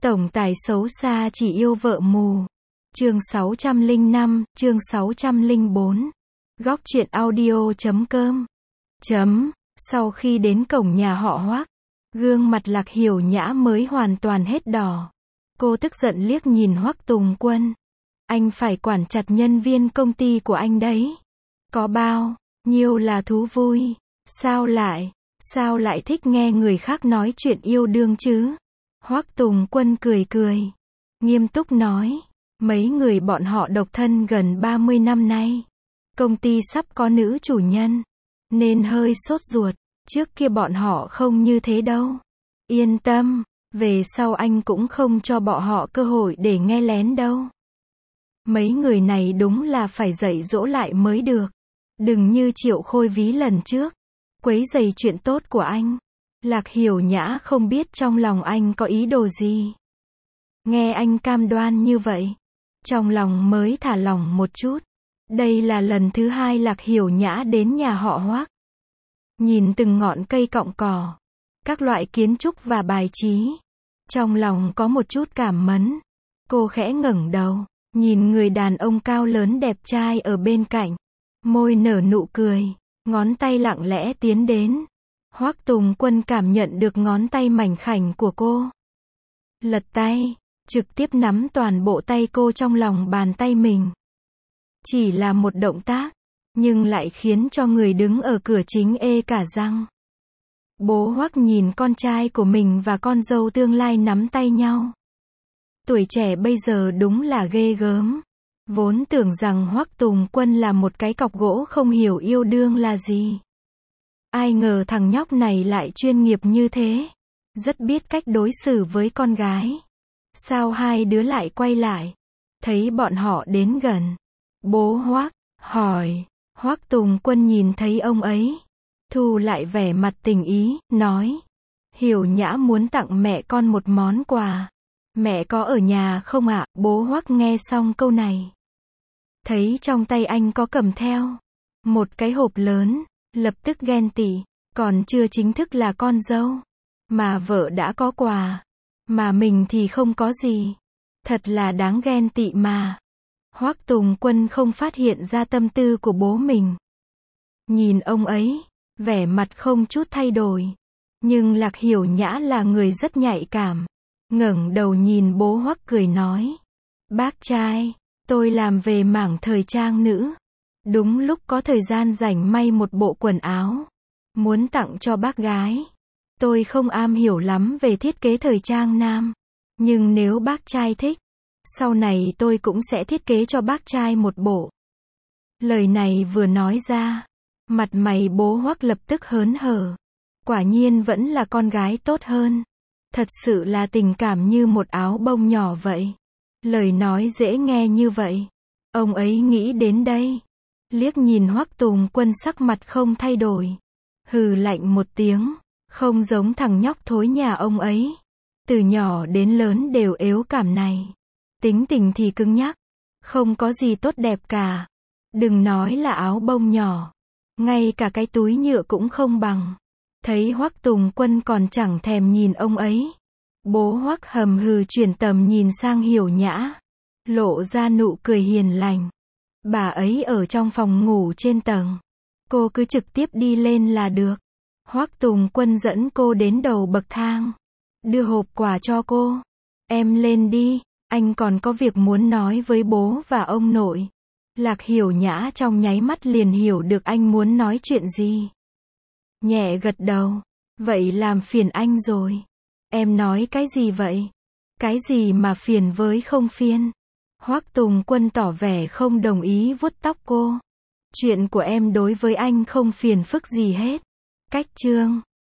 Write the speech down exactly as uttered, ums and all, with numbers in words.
Tổng tài xấu xa chỉ yêu vợ mù. Chương sáu trăm lẻ năm, chương sáu trăm lẻ bốn. Góc truyện audio chấm com. Chấm. Sau khi đến cổng nhà họ Hoắc, gương mặt Lạc Hiểu Nhã mới hoàn toàn hết đỏ. Cô tức giận liếc nhìn Hoắc Tùng Quân. Anh phải quản chặt nhân viên công ty của anh đấy. Có bao nhiêu là thú vui. Sao lại, sao lại thích nghe người khác nói chuyện yêu đương chứ? Hoắc Tùng Quân cười cười, nghiêm túc nói, mấy người bọn họ độc thân gần ba mươi năm nay. Công ty sắp có nữ chủ nhân, nên hơi sốt ruột, trước kia bọn họ không như thế đâu. Yên tâm, về sau anh cũng không cho bọn họ cơ hội để nghe lén đâu. Mấy người này đúng là phải dạy dỗ lại mới được. Đừng như Triệu Khôi Ví lần trước, quấy rầy chuyện tốt của anh. Lạc Hiểu Nhã không biết trong lòng anh có ý đồ gì. Nghe anh cam đoan như vậy, trong lòng mới thả lỏng một chút. Đây là lần thứ hai Lạc Hiểu Nhã đến nhà họ Hoắc. Nhìn từng ngọn cây cọng cỏ, các loại kiến trúc và bài trí, trong lòng có một chút cảm mến. Cô khẽ ngẩng đầu, nhìn người đàn ông cao lớn đẹp trai ở bên cạnh, môi nở nụ cười, ngón tay lặng lẽ tiến đến. Hoắc Tùng Quân cảm nhận được ngón tay mảnh khảnh của cô. Lật tay, trực tiếp nắm toàn bộ tay cô trong lòng bàn tay mình. Chỉ là một động tác, nhưng lại khiến cho người đứng ở cửa chính ê cả răng. Bố Hoắc nhìn con trai của mình và con dâu tương lai nắm tay nhau. Tuổi trẻ bây giờ đúng là ghê gớm. Vốn tưởng rằng Hoắc Tùng Quân là một cái cọc gỗ không hiểu yêu đương là gì. Ai ngờ thằng nhóc này lại chuyên nghiệp như thế. Rất biết cách đối xử với con gái. Sao hai đứa lại quay lại? Thấy bọn họ đến gần. Bố Hoắc hỏi. Hoắc Tùng Quân nhìn thấy ông ấy, thu lại vẻ mặt tình ý, nói. Hiểu Nhã muốn tặng mẹ con một món quà. Mẹ có ở nhà không ạ? Bố Hoắc nghe xong câu này, thấy trong tay anh có cầm theo một cái hộp lớn, lập tức ghen tị. Còn chưa chính thức là con dâu, mà vợ đã có quà, mà mình thì không có gì. Thật là đáng ghen tị mà. Hoắc Tùng Quân không phát hiện ra tâm tư của bố mình. Nhìn ông ấy, vẻ mặt không chút thay đổi. Nhưng Lạc Hiểu Nhã là người rất nhạy cảm. Ngẩng đầu nhìn bố Hoắc cười nói. Bác trai, tôi làm về mảng thời trang nữ. Đúng lúc có thời gian rảnh may một bộ quần áo. Muốn tặng cho bác gái. Tôi không am hiểu lắm về thiết kế thời trang nam. Nhưng nếu bác trai thích, sau này tôi cũng sẽ thiết kế cho bác trai một bộ. Lời này vừa nói ra, mặt mày bố Hoắc lập tức hớn hở. Quả nhiên vẫn là con gái tốt hơn. Thật sự là tình cảm như một áo bông nhỏ vậy. Lời nói dễ nghe như vậy. Ông ấy nghĩ đến đây. Liếc nhìn Hoắc Tùng Quân sắc mặt không thay đổi. Hừ lạnh một tiếng. Không giống thằng nhóc thối nhà ông ấy. Từ nhỏ đến lớn đều yếu cảm này. Tính tình thì cứng nhắc. Không có gì tốt đẹp cả. Đừng nói là áo bông nhỏ. Ngay cả cái túi nhựa cũng không bằng. Thấy Hoắc Tùng Quân còn chẳng thèm nhìn ông ấy. Bố Hoắc hầm hừ chuyển tầm nhìn sang Hiểu Nhã. Lộ ra nụ cười hiền lành. Bà ấy ở trong phòng ngủ trên tầng. Cô cứ trực tiếp đi lên là được. Hoắc Tùng Quân dẫn cô đến đầu bậc thang. Đưa hộp quà cho cô. Em lên đi, anh còn có việc muốn nói với bố và ông nội. Lạc Hiểu Nhã trong nháy mắt liền hiểu được anh muốn nói chuyện gì. Nhẹ gật đầu. Vậy làm phiền anh rồi. Em nói cái gì vậy? Cái gì mà phiền với không phiền? Hoắc Tùng Quân tỏ vẻ không đồng ý vuốt tóc cô. Chuyện của em đối với anh không phiền phức gì hết. Cách chương